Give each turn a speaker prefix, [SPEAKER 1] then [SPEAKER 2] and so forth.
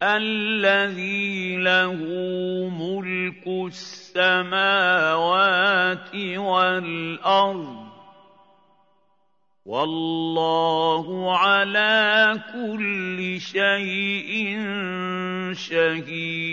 [SPEAKER 1] الَّذِي لَهُ مُلْكُ السَّمَاوَاتِ وَالْأَرْضِ ۚ وَاللَّهُ عَلَىٰ كُلِّ شَيْءٍ شَهِيدٌ